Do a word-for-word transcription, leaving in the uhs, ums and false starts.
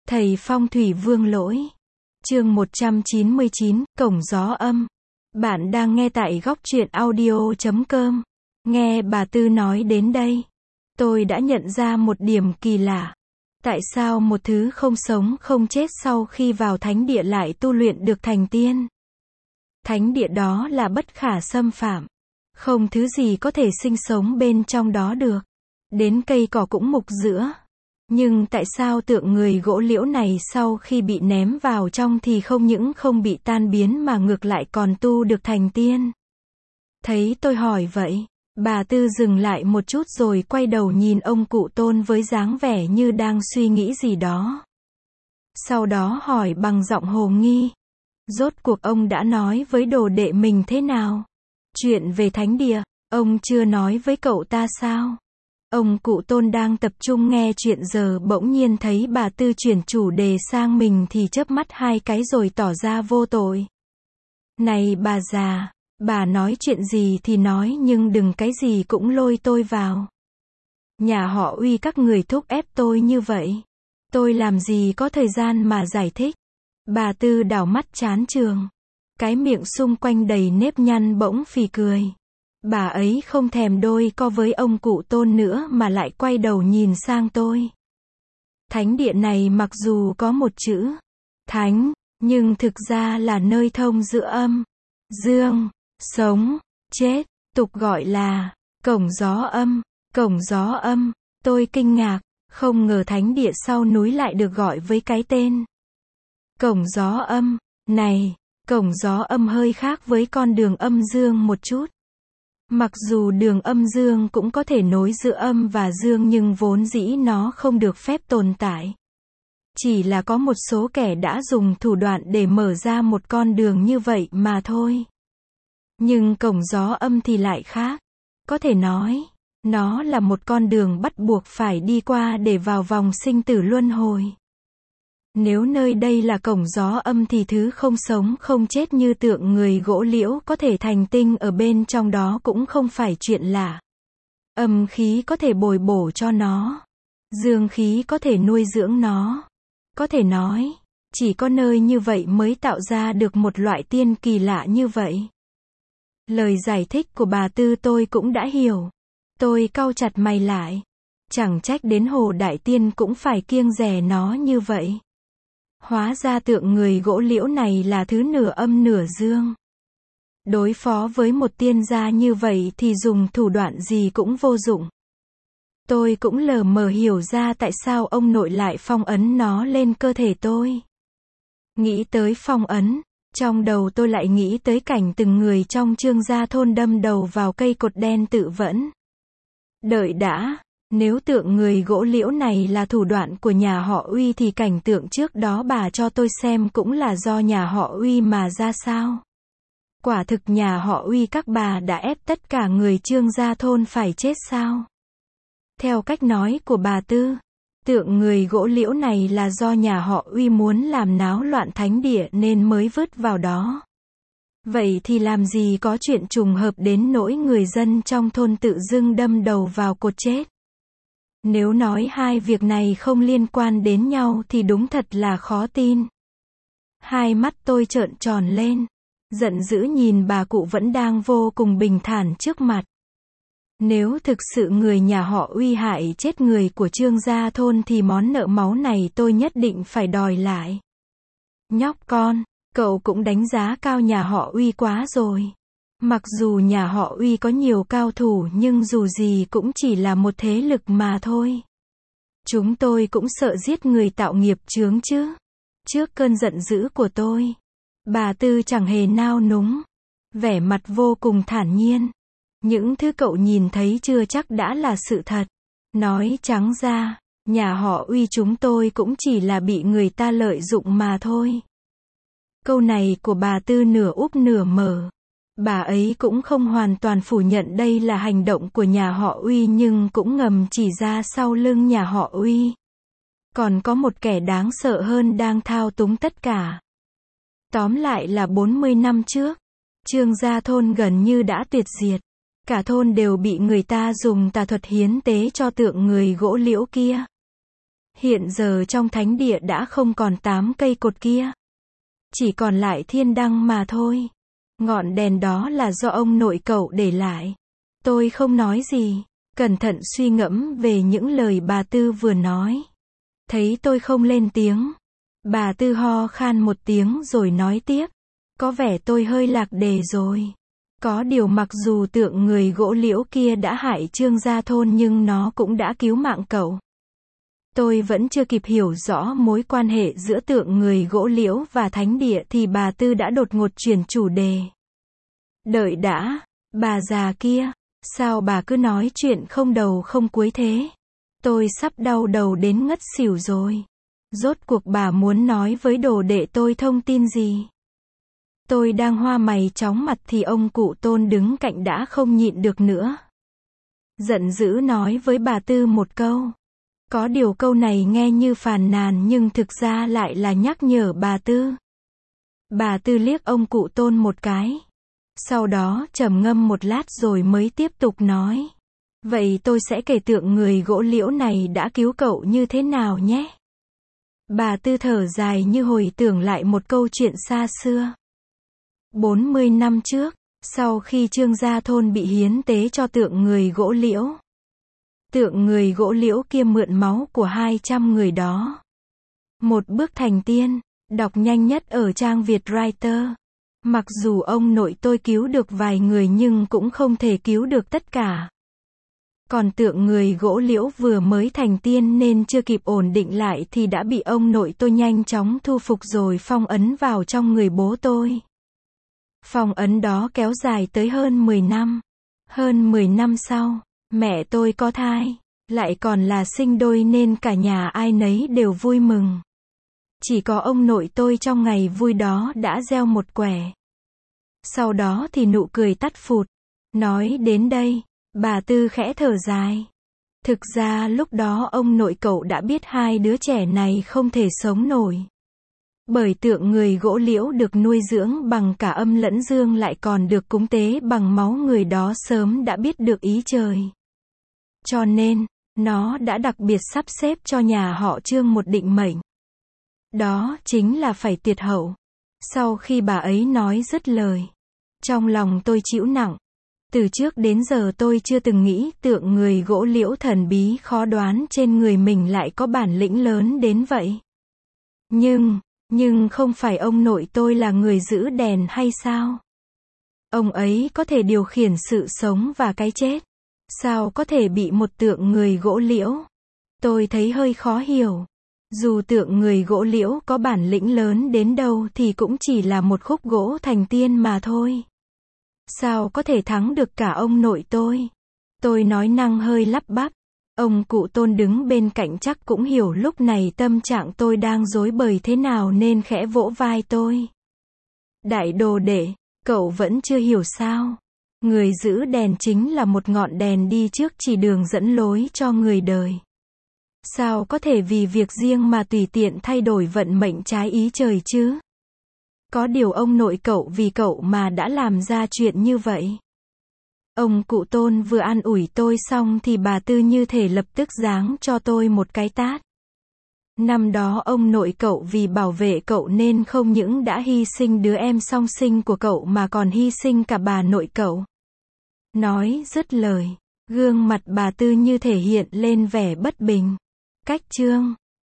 Thầy phong thủy Vương Lỗi. Chương một trăm chín mươi chín, Cổng Gió Âm. Bạn đang nghe tại góc truyện audio chấm com. Nghe bà Tư nói đến đây, tôi đã nhận ra một điểm kỳ lạ. Tại sao một thứ không sống không chết sau khi vào thánh địa lại tu luyện được thành tiên? Thánh địa đó là bất khả xâm phạm. Không thứ gì có thể sinh sống bên trong đó được. Đến cây cỏ cũng mục giữa. Nhưng tại sao tượng người gỗ liễu này sau khi bị ném vào trong thì không những không bị tan biến mà ngược lại còn tu được thành tiên? Thấy tôi hỏi vậy, bà Tư dừng lại một chút rồi quay đầu nhìn ông cụ Tôn với dáng vẻ như đang suy nghĩ gì đó. Sau đó hỏi bằng giọng hồ nghi. Rốt cuộc ông đã nói với đồ đệ mình thế nào? Chuyện về thánh địa, ông chưa nói với cậu ta sao? Ông cụ Tôn đang tập trung nghe chuyện giờ bỗng nhiên thấy bà Tư chuyển chủ đề sang mình thì chớp mắt hai cái rồi tỏ ra vô tội. Này bà già, bà nói chuyện gì thì nói nhưng đừng cái gì cũng lôi tôi vào. Nhà họ Uy các người thúc ép tôi như vậy. Tôi làm gì có thời gian mà giải thích. Bà Tư đảo mắt chán trường. Cái miệng xung quanh đầy nếp nhăn bỗng phì cười. Bà ấy không thèm đôi co với ông cụ Tôn nữa mà lại quay đầu nhìn sang tôi. Thánh địa này mặc dù có một chữ thánh, nhưng thực ra là nơi thông giữa âm, dương, sống, chết, tục gọi là cổng gió âm. Cổng gió âm. Tôi kinh ngạc, không ngờ thánh địa sau núi lại được gọi với cái tên cổng gió âm này. Cổng gió âm hơi khác với con đường âm dương một chút. Mặc dù đường âm dương cũng có thể nối giữa âm và dương nhưng vốn dĩ nó không được phép tồn tại. Chỉ là có một số kẻ đã dùng thủ đoạn để mở ra một con đường như vậy mà thôi. Nhưng cổng gió âm thì lại khác. Có thể nói, nó là một con đường bắt buộc phải đi qua để vào vòng sinh tử luân hồi. Nếu nơi đây là cổng gió âm thì thứ không sống không chết như tượng người gỗ liễu có thể thành tinh ở bên trong đó cũng không phải chuyện lạ. Âm khí có thể bồi bổ cho nó. Dương khí có thể nuôi dưỡng nó. Có thể nói, chỉ có nơi như vậy mới tạo ra được một loại tiên kỳ lạ như vậy. Lời giải thích của bà Tư tôi cũng đã hiểu. Tôi cau chặt mày lại. Chẳng trách đến Hồ Đại Tiên cũng phải kiêng dè nó như vậy. Hóa ra tượng người gỗ liễu này là thứ nửa âm nửa dương. Đối phó với một tiên gia như vậy thì dùng thủ đoạn gì cũng vô dụng. Tôi cũng lờ mờ hiểu ra tại sao ông nội lại phong ấn nó lên cơ thể tôi. Nghĩ tới phong ấn, trong đầu tôi lại nghĩ tới cảnh từng người trong Trương gia thôn đâm đầu vào cây cột đen tự vẫn. Đợi đã. Nếu tượng người gỗ liễu này là thủ đoạn của nhà họ Uy thì cảnh tượng trước đó bà cho tôi xem cũng là do nhà họ Uy mà ra sao? Quả thực nhà họ Uy các bà đã ép tất cả người Trương gia thôn phải chết sao? Theo cách nói của bà Tư, tượng người gỗ liễu này là do nhà họ Uy muốn làm náo loạn thánh địa nên mới vứt vào đó. Vậy thì làm gì có chuyện trùng hợp đến nỗi người dân trong thôn tự dưng đâm đầu vào cột chết? Nếu nói hai việc này không liên quan đến nhau thì đúng thật là khó tin. Hai mắt tôi trợn tròn lên, giận dữ nhìn bà cụ vẫn đang vô cùng bình thản trước mặt. Nếu thực sự người nhà họ Uy hại chết người của Trương gia thôn thì món nợ máu này tôi nhất định phải đòi lại. Nhóc con, cậu cũng đánh giá cao nhà họ Uy quá rồi. Mặc dù nhà họ Uy có nhiều cao thủ nhưng dù gì cũng chỉ là một thế lực mà thôi. Chúng tôi cũng sợ giết người tạo nghiệp chướng chứ. Trước cơn giận dữ của tôi, bà Tư chẳng hề nao núng, vẻ mặt vô cùng thản nhiên. Những thứ cậu nhìn thấy chưa chắc đã là sự thật. Nói trắng ra, nhà họ Uy chúng tôi cũng chỉ là bị người ta lợi dụng mà thôi. Câu này của bà Tư nửa úp nửa mở. Bà ấy cũng không hoàn toàn phủ nhận đây là hành động của nhà họ Uy nhưng cũng ngầm chỉ ra sau lưng nhà họ Uy. Còn có một kẻ đáng sợ hơn đang thao túng tất cả. Tóm lại là bốn mươi năm trước, Trương gia thôn gần như đã tuyệt diệt. Cả thôn đều bị người ta dùng tà thuật hiến tế cho tượng người gỗ liễu kia. Hiện giờ trong thánh địa đã không còn tám cây cột kia. Chỉ còn lại thiên đăng mà thôi. Ngọn đèn đó là do ông nội cậu để lại. Tôi không nói gì, cẩn thận suy ngẫm về những lời bà Tư vừa nói. Thấy tôi không lên tiếng, bà Tư ho khan một tiếng rồi nói tiếp. Có vẻ tôi hơi lạc đề rồi. Có điều mặc dù tượng người gỗ liễu kia đã hại Trương Gia Thôn nhưng nó cũng đã cứu mạng cậu. Tôi vẫn chưa kịp hiểu rõ mối quan hệ giữa tượng người gỗ liễu và thánh địa thì bà Tư đã đột ngột chuyển chủ đề. Đợi đã, bà già kia, sao bà cứ nói chuyện không đầu không cuối thế? Tôi sắp đau đầu đến ngất xỉu rồi. Rốt cuộc bà muốn nói với đồ đệ tôi thông tin gì? Tôi đang hoa mày chóng mặt thì ông cụ Tôn đứng cạnh đã không nhịn được nữa. Giận dữ nói với bà Tư một câu. Có điều câu này nghe như phàn nàn nhưng thực ra lại là nhắc nhở bà Tư. Bà Tư liếc ông cụ Tôn một cái. Sau đó trầm ngâm một lát rồi mới tiếp tục nói. Vậy tôi sẽ kể tượng người gỗ liễu này đã cứu cậu như thế nào nhé. Bà Tư thở dài như hồi tưởng lại một câu chuyện xa xưa. bốn mươi năm trước, sau khi Trương Gia Thôn bị hiến tế cho tượng người gỗ liễu. Tượng người gỗ liễu kia mượn máu của hai trăm người đó. Một bước thành tiên, đọc nhanh nhất ở trang Việt Writer. Mặc dù ông nội tôi cứu được vài người nhưng cũng không thể cứu được tất cả. Còn tượng người gỗ liễu vừa mới thành tiên nên chưa kịp ổn định lại thì đã bị ông nội tôi nhanh chóng thu phục rồi phong ấn vào trong người bố tôi. Phong ấn đó kéo dài tới hơn mười năm. Hơn mười năm sau, mẹ tôi có thai, lại còn là sinh đôi nên cả nhà ai nấy đều vui mừng. Chỉ có ông nội tôi trong ngày vui đó đã gieo một quẻ. Sau đó thì nụ cười tắt phụt. Nói đến đây, bà Tư khẽ thở dài. Thực ra lúc đó ông nội cậu đã biết hai đứa trẻ này không thể sống nổi. Bởi tượng người gỗ liễu được nuôi dưỡng bằng cả âm lẫn dương lại còn được cúng tế bằng máu người đó sớm đã biết được ý trời. Cho nên, nó đã đặc biệt sắp xếp cho nhà họ Trương một định mệnh. Đó chính là phải tiệt hậu. Sau khi bà ấy nói dứt lời, trong lòng tôi chịu nặng. Từ trước đến giờ tôi chưa từng nghĩ tượng người gỗ liễu thần bí khó đoán trên người mình lại có bản lĩnh lớn đến vậy. Nhưng, nhưng không phải ông nội tôi là người giữ đèn hay sao? Ông ấy có thể điều khiển sự sống và cái chết. Sao có thể bị một tượng người gỗ liễu? Tôi thấy hơi khó hiểu. Dù tượng người gỗ liễu có bản lĩnh lớn đến đâu thì cũng chỉ là một khúc gỗ thành tiên mà thôi. Sao có thể thắng được cả ông nội tôi? Tôi nói năng hơi lắp bắp. Ông cụ Tôn đứng bên cạnh chắc cũng hiểu lúc này tâm trạng tôi đang rối bời thế nào nên khẽ vỗ vai tôi. Đại đồ đệ, cậu vẫn chưa hiểu sao? Người giữ đèn chính là một ngọn đèn đi trước chỉ đường dẫn lối cho người đời. Sao có thể vì việc riêng mà tùy tiện thay đổi vận mệnh trái ý trời chứ? Có điều ông nội cậu vì cậu mà đã làm ra chuyện như vậy. Ông cụ Tôn vừa an ủi tôi xong thì bà Tư như thể lập tức giáng cho tôi một cái tát. Năm đó ông nội cậu vì bảo vệ cậu nên không những đã hy sinh đứa em song sinh của cậu mà còn hy sinh cả bà nội cậu. Nói dứt lời, gương mặt bà Tư như thể hiện lên vẻ bất bình. Cách chương